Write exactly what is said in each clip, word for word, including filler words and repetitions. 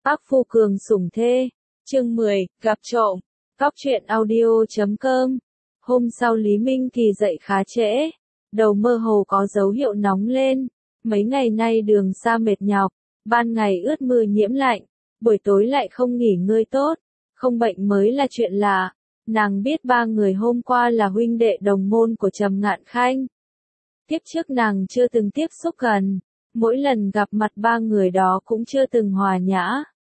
Ác phu cường sủng thê. Chương mười, gặp trộm. Cóc truyện audio chấm com. Hôm sau Lý Minh Kỳ dậy khá trễ. Đầu mơ hồ có dấu hiệu nóng lên. Mấy ngày nay đường xa mệt nhọc. Ban ngày ướt mưa nhiễm lạnh. Buổi tối lại không nghỉ ngơi tốt. Không bệnh mới là chuyện lạ. Nàng biết ba người hôm qua là huynh đệ đồng môn của Trầm Ngạn Khanh. Tiếp trước nàng chưa từng tiếp xúc gần. Mỗi lần gặp mặt ba người đó cũng chưa từng hòa nhã.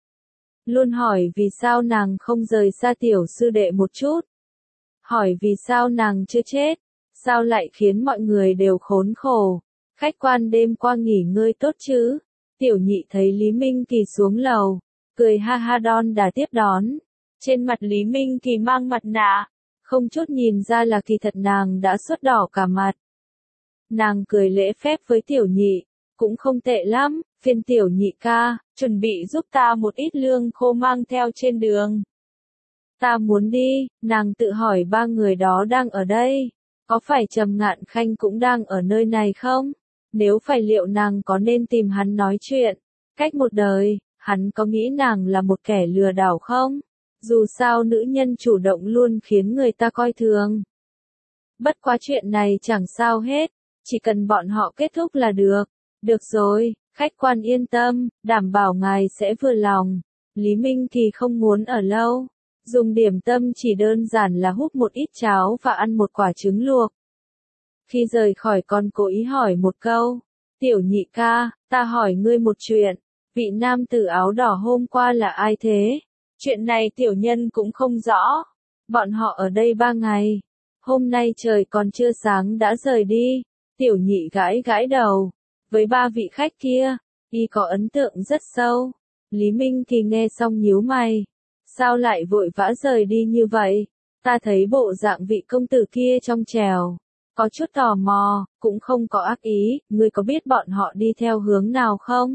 Luôn hỏi vì sao nàng không rời xa tiểu sư đệ một chút. Hỏi vì sao nàng chưa chết. Sao lại khiến mọi người đều khốn khổ. Khách quan đêm qua nghỉ ngơi tốt chứ. Tiểu nhị thấy Lý Minh Kỳ xuống lầu. Cười ha ha đon đả tiếp đón. Trên mặt Lý Minh Kỳ mang mặt nạ. Không chút nhìn ra là kỳ thật nàng đã sốt đỏ cả mặt. Nàng cười lễ phép với tiểu nhị. Cũng không tệ lắm, phiên tiểu nhị ca, chuẩn bị giúp ta một ít lương khô mang theo trên đường. Ta muốn đi, nàng tự hỏi ba người đó đang ở đây. Có phải Trầm Ngạn Khanh cũng đang ở nơi này không? Nếu phải liệu nàng có nên tìm hắn nói chuyện? Cách một đời, hắn có nghĩ nàng là một kẻ lừa đảo không? Dù sao nữ nhân chủ động luôn khiến người ta coi thường. Bất quá chuyện này chẳng sao hết, chỉ cần bọn họ kết thúc là được. Được rồi, khách quan yên tâm, đảm bảo ngài sẽ vừa lòng. Lý Minh Kỳ không muốn ở lâu. Dùng điểm tâm chỉ đơn giản là húp một ít cháo và ăn một quả trứng luộc. Khi rời khỏi còn cố ý hỏi một câu. Tiểu nhị ca, ta hỏi ngươi một chuyện. Vị nam tử áo đỏ hôm qua là ai thế? Chuyện này tiểu nhân cũng không rõ. Bọn họ ở đây ba ngày. Hôm nay trời còn chưa sáng đã rời đi. Tiểu nhị gãi gãi đầu. Với ba vị khách kia, y có ấn tượng rất sâu. Lý Minh Kỳ nghe xong nhíu mày. Sao lại vội vã rời đi như vậy? Ta thấy bộ dạng vị công tử kia trong trèo. Có chút tò mò, cũng không có ác ý, ngươi có biết bọn họ đi theo hướng nào không?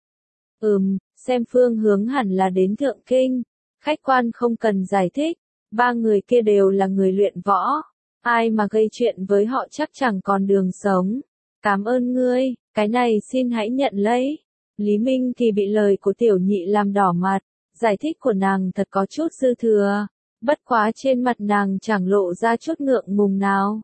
Ừm, xem phương hướng hẳn là đến Thượng Kinh. Khách quan không cần giải thích. Ba người kia đều là người luyện võ. Ai mà gây chuyện với họ chắc chẳng còn đường sống. Cảm ơn ngươi, cái này xin hãy nhận lấy. Lý Minh Kỳ bị lời của tiểu nhị làm đỏ mặt, giải thích của nàng thật có chút dư thừa, bất quá trên mặt nàng chẳng lộ ra chút ngượng ngùng nào.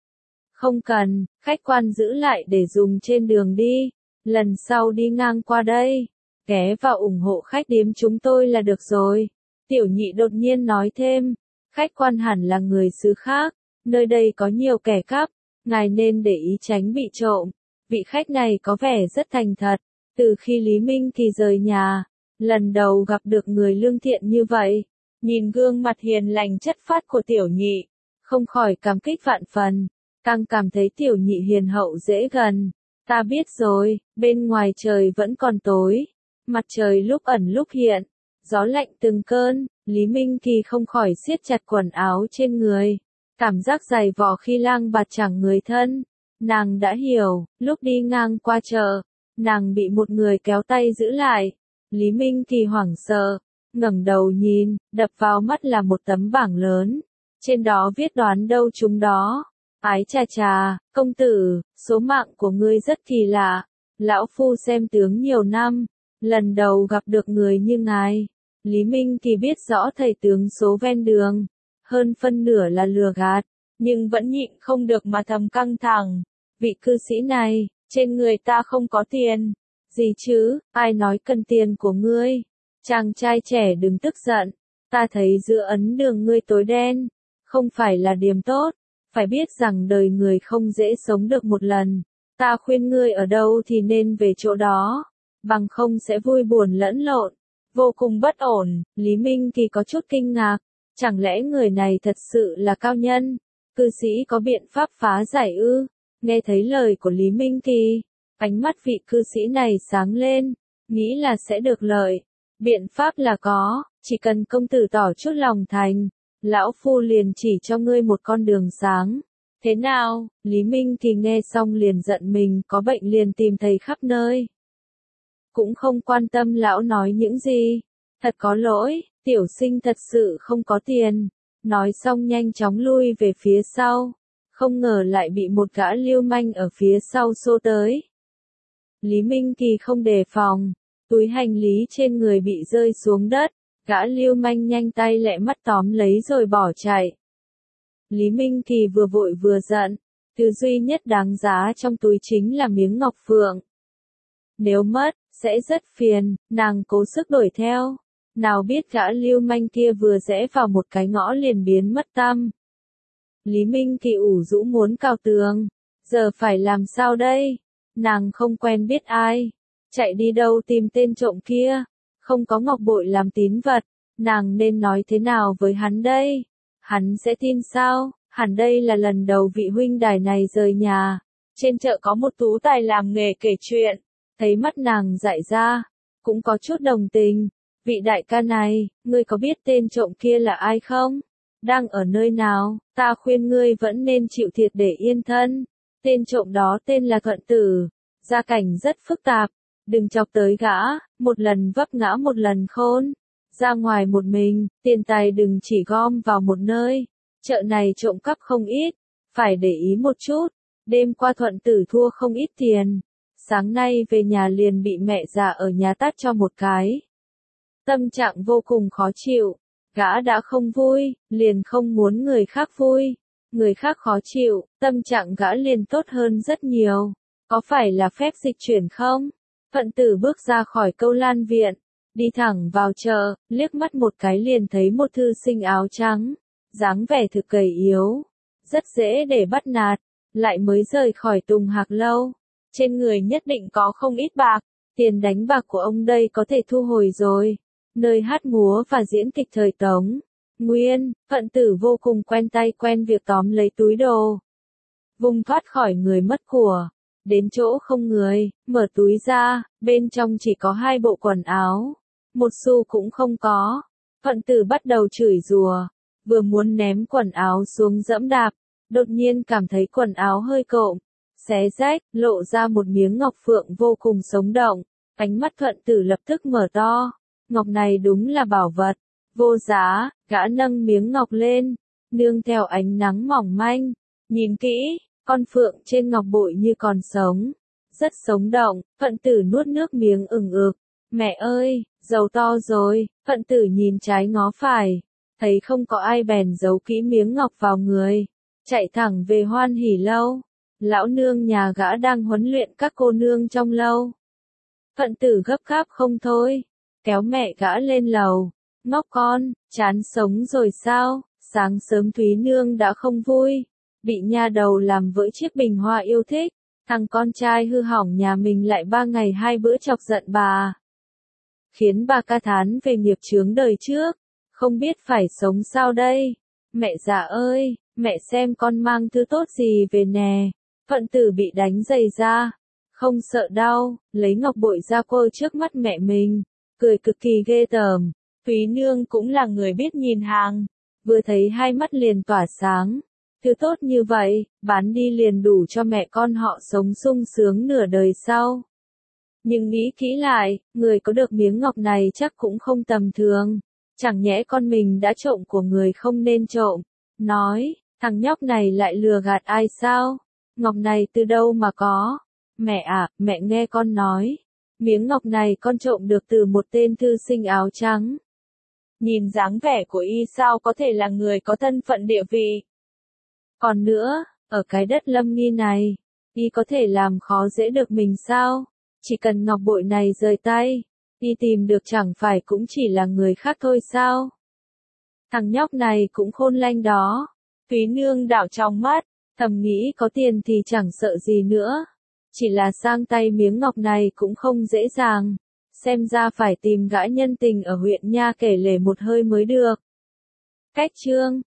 Không cần, khách quan giữ lại để dùng trên đường đi, lần sau đi ngang qua đây, ghé vào ủng hộ khách điếm chúng tôi là được rồi. Tiểu nhị đột nhiên nói thêm, khách quan hẳn là người xứ khác, nơi đây có nhiều kẻ cắp. Ngài nên để ý tránh bị trộm. Vị khách này có vẻ rất thành thật. Từ khi Lý Minh Kỳ rời nhà, lần đầu gặp được người lương thiện như vậy. Nhìn gương mặt hiền lành chất phác của tiểu nhị, không khỏi cảm kích vạn phần. Càng cảm thấy tiểu nhị hiền hậu dễ gần. Ta biết rồi, bên ngoài trời vẫn còn tối. Mặt trời lúc ẩn lúc hiện. Gió lạnh từng cơn, Lý Minh Kỳ không khỏi siết chặt quần áo trên người. Cảm giác dày vò khi lang bạt chẳng người thân. Nàng đã hiểu, lúc đi ngang qua chợ, nàng bị một người kéo tay giữ lại. Lý Minh Kỳ hoảng sợ, ngẩng đầu nhìn, đập vào mắt là một tấm bảng lớn. Trên đó viết đoán đâu chúng đó. Ái chà chà, công tử, số mạng của ngươi rất kỳ lạ. Lão phu xem tướng nhiều năm, lần đầu gặp được người như ngài. Lý Minh Kỳ biết rõ thầy tướng số ven đường. Hơn phân nửa là lừa gạt, nhưng vẫn nhịn không được mà thầm căng thẳng. Vị cư sĩ này, trên người ta không có tiền. Gì chứ, ai nói cần tiền của ngươi? Chàng trai trẻ đừng tức giận, ta thấy giữa ấn đường ngươi tối đen, không phải là điểm tốt. Phải biết rằng đời người không dễ sống được một lần. Ta khuyên ngươi ở đâu thì nên về chỗ đó, bằng không sẽ vui buồn lẫn lộn. Vô cùng bất ổn, Lý Minh Kỳ có chút kinh ngạc. Chẳng lẽ người này thật sự là cao nhân? Cư sĩ có biện pháp phá giải ư? Nghe thấy lời của Lý Minh Kỳ, ánh mắt vị cư sĩ này sáng lên, nghĩ là sẽ được lợi. Biện pháp là có, chỉ cần công tử tỏ chút lòng thành, lão phu liền chỉ cho ngươi một con đường sáng. Thế nào? Lý Minh Kỳ nghe xong liền giận mình có bệnh liền tìm thầy khắp nơi. Cũng không quan tâm lão nói những gì. Thật có lỗi. Tiểu sinh thật sự không có tiền. Nói xong nhanh chóng lui về phía sau. Không ngờ lại bị một gã lưu manh ở phía sau xô tới. Lý Minh Kỳ không đề phòng. Túi hành lý trên người bị rơi xuống đất, gã lưu manh nhanh tay lẹ mắt tóm lấy rồi bỏ chạy. Lý Minh Kỳ vừa vội vừa giận, thứ duy nhất đáng giá trong túi chính là miếng ngọc phượng. Nếu mất, sẽ rất phiền, nàng cố sức đuổi theo. Nào biết gã lưu manh kia vừa rẽ vào một cái ngõ liền biến mất tăm. Lý Minh Kỳ ủ rũ muốn cào tường. Giờ phải làm sao đây? Nàng không quen biết ai. Chạy đi đâu tìm tên trộm kia? Không có ngọc bội làm tín vật. Nàng nên nói thế nào với hắn đây? Hắn sẽ tin sao? Hẳn đây là lần đầu vị huynh đài này rời nhà. Trên chợ có một tú tài làm nghề kể chuyện. Thấy mắt nàng dại ra. Cũng có chút đồng tình. Vị đại ca này, ngươi có biết tên trộm kia là ai không? Đang ở nơi nào? Ta khuyên ngươi vẫn nên chịu thiệt để yên thân. Tên trộm đó tên là Thuận Tử. Gia cảnh rất phức tạp. Đừng chọc tới gã, một lần vấp ngã một lần khôn. Ra ngoài một mình, tiền tài đừng chỉ gom vào một nơi. Chợ này trộm cắp không ít, phải để ý một chút. Đêm qua Thuận Tử thua không ít tiền. Sáng nay về nhà liền bị mẹ già ở nhà tát cho một cái. Tâm trạng vô cùng khó chịu. Gã đã không vui, liền không muốn người khác vui. Người khác khó chịu, tâm trạng gã liền tốt hơn rất nhiều. Có phải là phép dịch chuyển không? Thuận Tử bước ra khỏi Câu Lan viện, đi thẳng vào chợ, liếc mắt một cái liền thấy một thư sinh áo trắng, dáng vẻ thực gầy yếu, rất dễ để bắt nạt, lại mới rời khỏi Tùng Hạc lâu. Trên người nhất định có không ít bạc, tiền đánh bạc của ông đây có thể thu hồi rồi. Nơi hát múa và diễn kịch thời Tống Nguyên, Thuận Tử vô cùng quen tay quen việc tóm lấy túi đồ. Vùng thoát khỏi người mất của. Đến chỗ không người, mở túi ra, bên trong chỉ có hai bộ quần áo. Một xu cũng không có. Thuận Tử bắt đầu chửi rủa, vừa muốn ném quần áo xuống dẫm đạp, đột nhiên cảm thấy quần áo hơi cộm, xé rách, lộ ra một miếng ngọc phượng vô cùng sống động. Ánh mắt Thuận Tử lập tức mở to. Ngọc này đúng là bảo vật, vô giá. Gã nâng miếng ngọc lên, nương theo ánh nắng mỏng manh, nhìn kỹ, con phượng trên ngọc bội như còn sống, rất sống động. Thuận Tử nuốt nước miếng ừng ực. Mẹ ơi, giàu to rồi. Thuận Tử nhìn trái ngó phải, thấy không có ai bèn giấu kỹ miếng ngọc vào người, chạy thẳng về Hoan Hỷ lâu. Lão nương nhà gã đang huấn luyện các cô nương trong lâu. Thuận Tử gấp gáp không thôi, kéo mẹ gã lên lầu. Ngốc con, chán sống rồi sao? Sáng sớm Thúy Nương đã không vui, bị nha đầu làm vỡ chiếc bình hoa yêu thích. Thằng con trai hư hỏng nhà mình lại ba ngày hai bữa chọc giận bà, khiến bà ca thán về nghiệp chướng đời trước, không biết phải sống sao đây. Mẹ già ơi, mẹ xem con mang thứ tốt gì về nè. Thuận Tử bị đánh giày ra, không sợ đau, lấy ngọc bội ra quơ trước mắt mẹ mình, cười cực kỳ ghê tởm. Thúy Nương cũng là người biết nhìn hàng, vừa thấy hai mắt liền tỏa sáng. Thứ tốt như vậy, bán đi liền đủ cho mẹ con họ sống sung sướng nửa đời sau. Nhưng nghĩ kỹ lại, người có được miếng ngọc này chắc cũng không tầm thường. Chẳng nhẽ con mình đã trộm của người không nên trộm. Nói, thằng nhóc này lại lừa gạt ai sao? Ngọc này từ đâu mà có? Mẹ à, mẹ nghe con nói. Miếng ngọc này con trộm được từ một tên thư sinh áo trắng. Nhìn dáng vẻ của y sao có thể là người có thân phận địa vị. Còn nữa, ở cái đất Lâm Nghi này, y có thể làm khó dễ được mình sao? Chỉ cần ngọc bội này rời tay, y tìm được chẳng phải cũng chỉ là người khác thôi sao? Thằng nhóc này cũng khôn lanh đó. Thúy Nương đảo trong mắt, thầm nghĩ có tiền thì chẳng sợ gì nữa. Chỉ là sang tay miếng ngọc này cũng không dễ dàng. Xem ra phải tìm gã nhân tình ở huyện Nha Kể Lể một hơi mới được. Cách chương